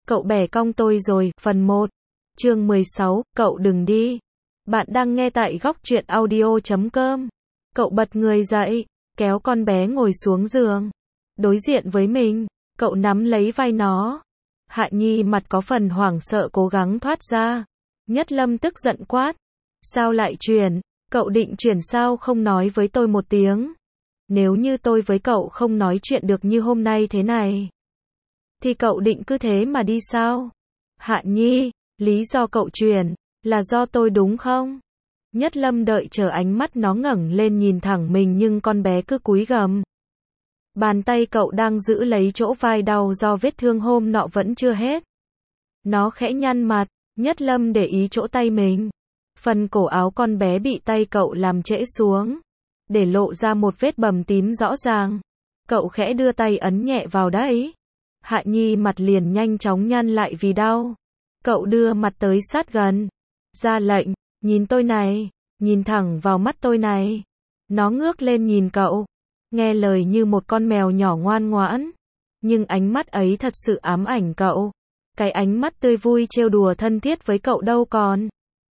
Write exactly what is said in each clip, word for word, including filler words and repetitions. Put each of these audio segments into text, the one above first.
Cậu bẻ cong tôi rồi, phần một. Chương mười sáu, cậu đừng đi. Bạn đang nghe tại góc truyện audio chấm com. Cậu bật người dậy, kéo con bé ngồi xuống giường. Đối diện với mình, cậu nắm lấy vai nó. Hạ Nhi mặt có phần hoảng sợ cố gắng thoát ra. Nhất Lâm tức giận quát. Sao lại chuyển? Cậu định chuyển sao không nói với tôi một tiếng? Nếu như tôi với cậu không nói chuyện được như hôm nay thế này, thì cậu định cứ thế mà đi sao? Hạ Nhi, lý do cậu chuyển, là do tôi đúng không? Nhất Lâm đợi chờ ánh mắt nó ngẩng lên nhìn thẳng mình nhưng con bé cứ cúi gằm. Bàn tay cậu đang giữ lấy chỗ vai đau do vết thương hôm nọ vẫn chưa hết. Nó khẽ nhăn mặt, Nhất Lâm để ý chỗ tay mình. Phần cổ áo con bé bị tay cậu làm trễ xuống, để lộ ra một vết bầm tím rõ ràng. Cậu khẽ đưa tay ấn nhẹ vào đấy. Hạ Nhi mặt liền nhanh chóng nhăn lại vì đau. Cậu đưa mặt tới sát gần, ra lệnh, nhìn tôi này, nhìn thẳng vào mắt tôi này. Nó ngước lên nhìn cậu, nghe lời như một con mèo nhỏ ngoan ngoãn. Nhưng ánh mắt ấy thật sự ám ảnh cậu. Cái ánh mắt tươi vui trêu đùa thân thiết với cậu đâu còn.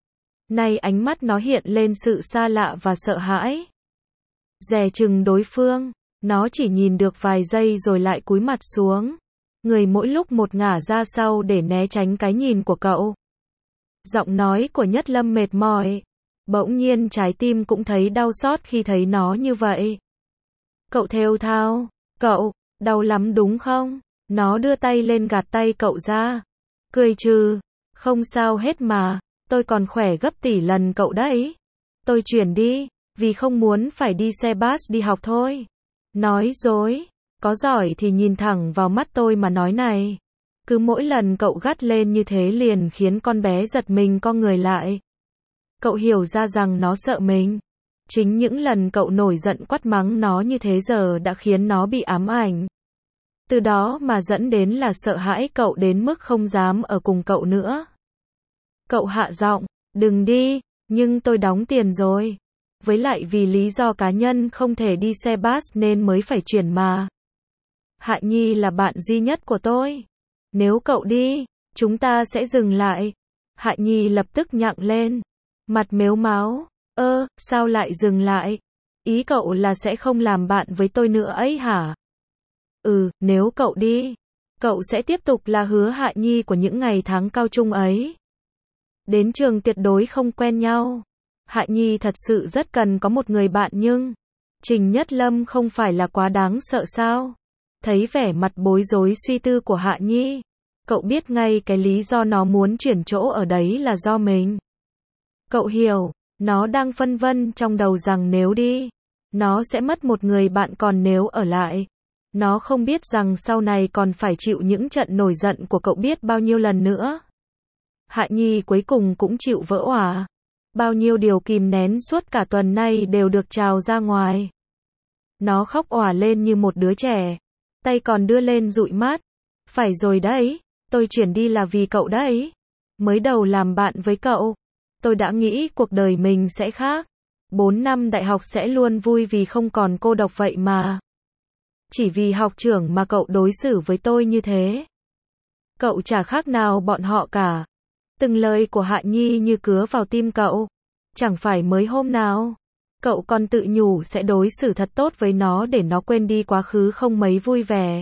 Nay ánh mắt nó hiện lên sự xa lạ và sợ hãi. Dè chừng đối phương, nó chỉ nhìn được vài giây rồi lại cúi mặt xuống. Người mỗi lúc một ngả ra sau để né tránh cái nhìn của cậu. Giọng nói của Nhất Lâm mệt mỏi. Bỗng nhiên trái tim cũng thấy đau xót khi thấy nó như vậy. Cậu thều thào, cậu, đau lắm đúng không? Nó đưa tay lên gạt tay cậu ra. Cười trừ, không sao hết mà, tôi còn khỏe gấp tỷ lần cậu đấy. Tôi chuyển đi, vì không muốn phải đi xe bus đi học thôi. Nói dối. Có giỏi thì nhìn thẳng vào mắt tôi mà nói này. Cứ mỗi lần cậu gắt lên như thế liền khiến con bé giật mình co người lại. Cậu hiểu ra rằng nó sợ mình. Chính những lần cậu nổi giận quát mắng nó như thế giờ đã khiến nó bị ám ảnh. Từ đó mà dẫn đến là sợ hãi cậu đến mức không dám ở cùng cậu nữa. Cậu hạ giọng, đừng đi, nhưng tôi đóng tiền rồi. Với lại vì lý do cá nhân không thể đi xe bus nên mới phải chuyển mà. Hạ Nhi là bạn duy nhất của tôi. Nếu cậu đi, chúng ta sẽ dừng lại. Hạ Nhi lập tức nhặng lên. Mặt mếu máo. Ơ, sao lại dừng lại? Ý cậu là sẽ không làm bạn với tôi nữa ấy hả? Ừ, nếu cậu đi, cậu sẽ tiếp tục là Hứa Hạ Nhi của những ngày tháng cao trung ấy. Đến trường tuyệt đối không quen nhau. Hạ Nhi thật sự rất cần có một người bạn nhưng Trình Nhất Lâm không phải là quá đáng sợ sao? Thấy vẻ mặt bối rối suy tư của Hạ Nhi, cậu biết ngay cái lý do nó muốn chuyển chỗ ở đấy là do mình. Cậu hiểu, nó đang phân vân trong đầu rằng nếu đi, nó sẽ mất một người bạn, còn nếu ở lại, nó không biết rằng sau này còn phải chịu những trận nổi giận của cậu biết bao nhiêu lần nữa. Hạ Nhi cuối cùng cũng chịu vỡ òa. Bao nhiêu điều kìm nén suốt cả tuần nay đều được trào ra ngoài. Nó khóc òa lên như một đứa trẻ. Tay còn đưa lên dụi mắt. Phải rồi đấy, tôi chuyển đi là vì cậu đấy. Mới đầu làm bạn với cậu, tôi đã nghĩ cuộc đời mình sẽ khác. Bốn năm đại học sẽ luôn vui vì không còn cô độc vậy mà. Chỉ vì học trưởng mà cậu đối xử với tôi như thế. Cậu chả khác nào bọn họ cả. Từng lời của Hạ Nhi như cứa vào tim cậu. Chẳng phải mới hôm nào cậu còn tự nhủ sẽ đối xử thật tốt với nó để nó quên đi quá khứ không mấy vui vẻ.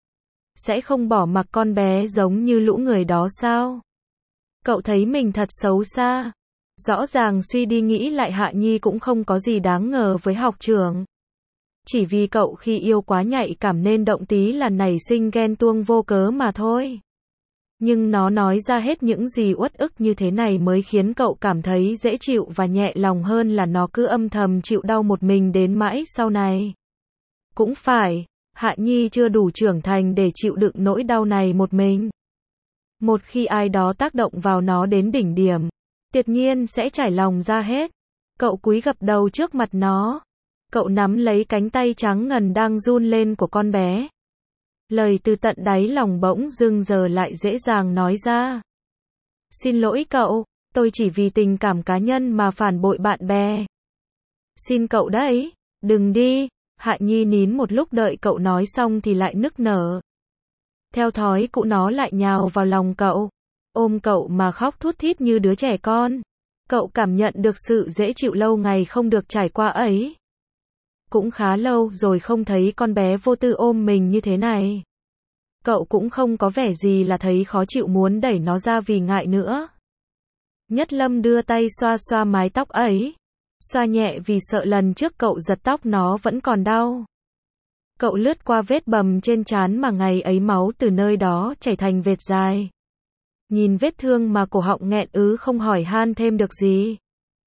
Sẽ không bỏ mặc con bé giống như lũ người đó sao? Cậu thấy mình thật xấu xa. Rõ ràng suy đi nghĩ lại Hạ Nhi cũng không có gì đáng ngờ với học trưởng. Chỉ vì cậu khi yêu quá nhạy cảm nên động tí là nảy sinh ghen tuông vô cớ mà thôi. Nhưng nó nói ra hết những gì uất ức như thế này mới khiến cậu cảm thấy dễ chịu và nhẹ lòng hơn là nó cứ âm thầm chịu đau một mình đến mãi sau này. Cũng phải, Hạ Nhi chưa đủ trưởng thành để chịu đựng nỗi đau này một mình. Một khi ai đó tác động vào nó đến đỉnh điểm, tuyệt nhiên sẽ trải lòng ra hết. Cậu cúi gập đầu trước mặt nó. Cậu nắm lấy cánh tay trắng ngần đang run lên của con bé. Lời từ tận đáy lòng bỗng dưng giờ lại dễ dàng nói ra. Xin lỗi cậu, tôi chỉ vì tình cảm cá nhân mà phản bội bạn bè. Xin cậu đấy, đừng đi. Hạ Nhi nín một lúc đợi cậu nói xong thì lại nức nở. Theo thói cũ nó lại nhào vào lòng cậu, ôm cậu mà khóc thút thít như đứa trẻ con. Cậu cảm nhận được sự dễ chịu lâu ngày không được trải qua ấy. Cũng khá lâu rồi không thấy con bé vô tư ôm mình như thế này. Cậu cũng không có vẻ gì là thấy khó chịu muốn đẩy nó ra vì ngại nữa. Nhất Lâm đưa tay xoa xoa mái tóc ấy. Xoa nhẹ vì sợ lần trước cậu giật tóc nó vẫn còn đau. Cậu lướt qua vết bầm trên trán mà ngày ấy máu từ nơi đó chảy thành vệt dài. Nhìn vết thương mà cổ họng nghẹn ứ không hỏi han thêm được gì.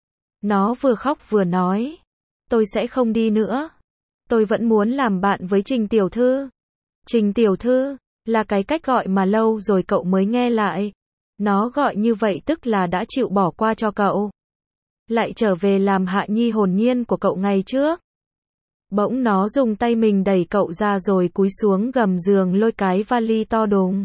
Nó vừa khóc vừa nói. Tôi sẽ không đi nữa. Tôi vẫn muốn làm bạn với Trình tiểu thư. Trình tiểu thư, là cái cách gọi mà lâu rồi cậu mới nghe lại. Nó gọi như vậy tức là đã chịu bỏ qua cho cậu. Lại trở về làm Hạ Nhi hồn nhiên của cậu ngày trước. Bỗng nó dùng tay mình đẩy cậu ra rồi cúi xuống gầm giường lôi cái vali to đùng.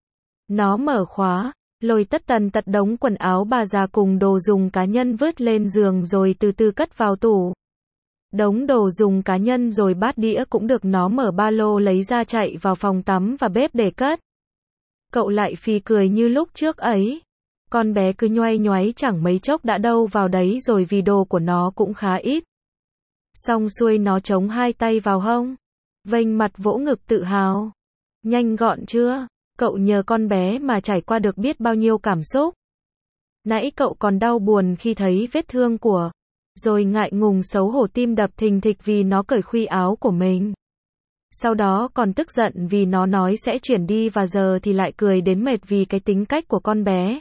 Nó mở khóa, lôi tất tần tật đống quần áo bà già cùng đồ dùng cá nhân vứt lên giường rồi từ từ cất vào tủ. Đống đồ dùng cá nhân rồi bát đĩa cũng được nó mở ba lô lấy ra chạy vào phòng tắm và bếp để cất. Cậu lại phì cười như lúc trước ấy. Con bé cứ nhoay nhoáy chẳng mấy chốc đã đâu vào đấy rồi vì đồ của nó cũng khá ít. Xong xuôi nó chống hai tay vào hông, vênh mặt vỗ ngực tự hào. Nhanh gọn chưa? Cậu nhờ con bé mà trải qua được biết bao nhiêu cảm xúc. Nãy cậu còn đau buồn khi thấy vết thương của, rồi ngại ngùng xấu hổ tim đập thình thịch vì nó cởi khuy áo của mình. Sau đó còn tức giận vì nó nói sẽ chuyển đi và giờ thì lại cười đến mệt vì cái tính cách của con bé.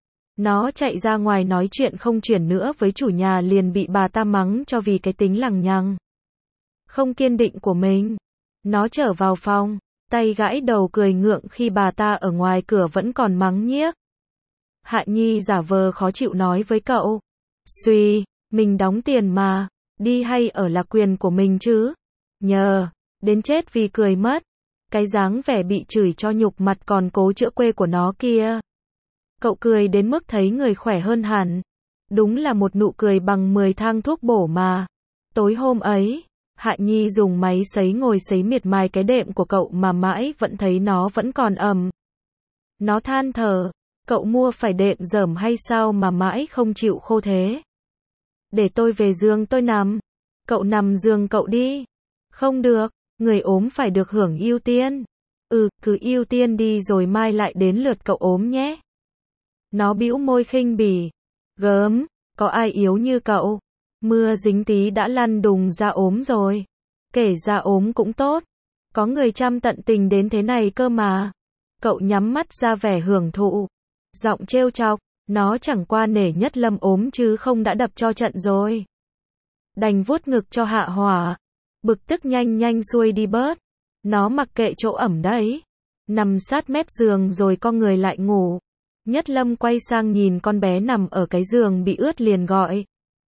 Nó chạy ra ngoài nói chuyện không chuyển nữa với chủ nhà liền bị bà ta mắng cho vì cái tính lằng nhằng, không kiên định của mình. Nó trở vào phòng, tay gãi đầu cười ngượng khi bà ta ở ngoài cửa vẫn còn mắng nhiếc. Hạ Nhi giả vờ khó chịu nói với cậu. Suy, mình đóng tiền mà, đi hay ở là quyền của mình chứ. Nhờ, đến chết vì cười mất. Cái dáng vẻ bị chửi cho nhục mặt còn cố chữa quê của nó kia. Cậu cười đến mức thấy người khỏe hơn hẳn. Đúng là một nụ cười bằng mười thang thuốc bổ mà. Tối hôm ấy, Hạ Nhi dùng máy sấy ngồi sấy miệt mài cái đệm của cậu mà mãi vẫn thấy nó vẫn còn ẩm. Nó than thở, cậu mua phải đệm dởm hay sao mà mãi không chịu khô thế. Để tôi về giường tôi nằm. Cậu nằm giường cậu đi. Không được, người ốm phải được hưởng ưu tiên. Ừ, cứ ưu tiên đi rồi mai lại đến lượt cậu ốm nhé. Nó bĩu môi khinh bỉ. Gớm, có ai yếu như cậu. Mưa dính tí đã lăn đùng ra ốm rồi. Kể ra ốm cũng tốt. Có người chăm tận tình đến thế này cơ mà. Cậu nhắm mắt ra vẻ hưởng thụ. Giọng trêu chọc, nó chẳng qua nể Nhất Lâm ốm chứ không đã đập cho trận rồi. Đành vuốt ngực cho hạ hỏa. Bực tức nhanh nhanh xuôi đi bớt. Nó mặc kệ chỗ ẩm đấy. Nằm sát mép giường rồi con người lại ngủ. Nhất Lâm quay sang nhìn con bé nằm ở cái giường bị ướt liền gọi.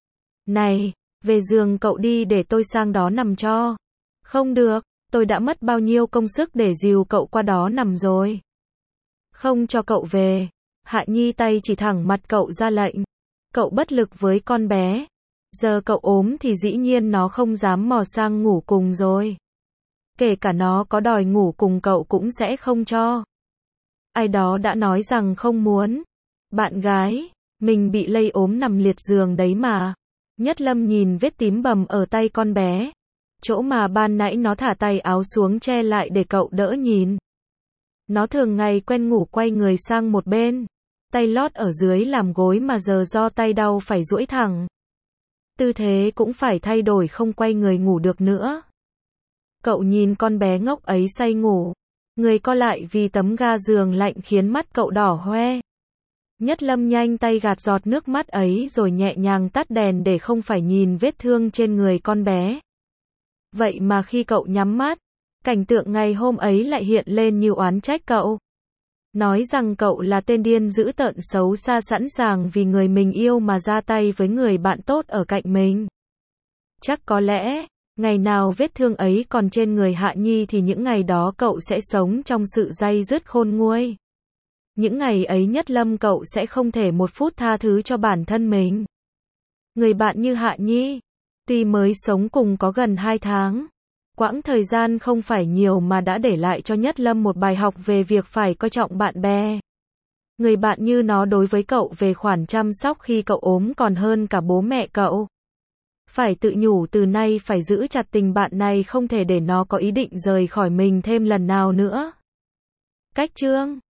Này, về giường cậu đi để tôi sang đó nằm cho. Không được, tôi đã mất bao nhiêu công sức để dìu cậu qua đó nằm rồi. Không cho cậu về. Hạ Nhi tay chỉ thẳng mặt cậu ra lệnh. Cậu bất lực với con bé. Giờ cậu ốm thì dĩ nhiên nó không dám mò sang ngủ cùng rồi. Kể cả nó có đòi ngủ cùng cậu cũng sẽ không cho. Ai đó đã nói rằng không muốn. Bạn gái, mình bị lây ốm nằm liệt giường đấy mà. Nhất Lâm nhìn vết tím bầm ở tay con bé. Chỗ mà ban nãy nó thả tay áo xuống che lại để cậu đỡ nhìn. Nó thường ngày quen ngủ quay người sang một bên. Tay lót ở dưới làm gối mà giờ do tay đau phải duỗi thẳng. Tư thế cũng phải thay đổi không quay người ngủ được nữa. Cậu nhìn con bé ngốc ấy say ngủ. Người co lại vì tấm ga giường lạnh khiến mắt cậu đỏ hoe. Nhất Lâm nhanh tay gạt giọt nước mắt ấy rồi nhẹ nhàng tắt đèn để không phải nhìn vết thương trên người con bé. Vậy mà khi cậu nhắm mắt, cảnh tượng ngày hôm ấy lại hiện lên như oán trách cậu. Nói rằng cậu là tên điên dữ tợn xấu xa sẵn sàng vì người mình yêu mà ra tay với người bạn tốt ở cạnh mình. Chắc có lẽ, ngày nào vết thương ấy còn trên người Hạ Nhi thì những ngày đó cậu sẽ sống trong sự day dứt khôn nguôi. Những ngày ấy Nhất Lâm cậu sẽ không thể một phút tha thứ cho bản thân mình. Người bạn như Hạ Nhi, tuy mới sống cùng có gần hai tháng, Quãng thời gian không phải nhiều mà đã để lại cho Nhất Lâm một bài học về việc phải coi trọng bạn bè. Người bạn như nó đối với cậu về khoản chăm sóc khi cậu ốm còn hơn cả bố mẹ cậu. Phải tự nhủ từ nay phải giữ chặt tình bạn này, không thể để nó có ý định rời khỏi mình thêm lần nào nữa. Cách chương